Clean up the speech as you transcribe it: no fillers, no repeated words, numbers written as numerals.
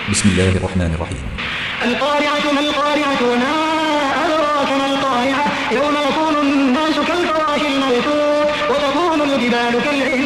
بسم الله الرحمن الرحيم. القارعة ما القارعة وما أدراك ما القارعة يوم يكون الناس كالفراش المبثوث وتكون الجبال كالعهن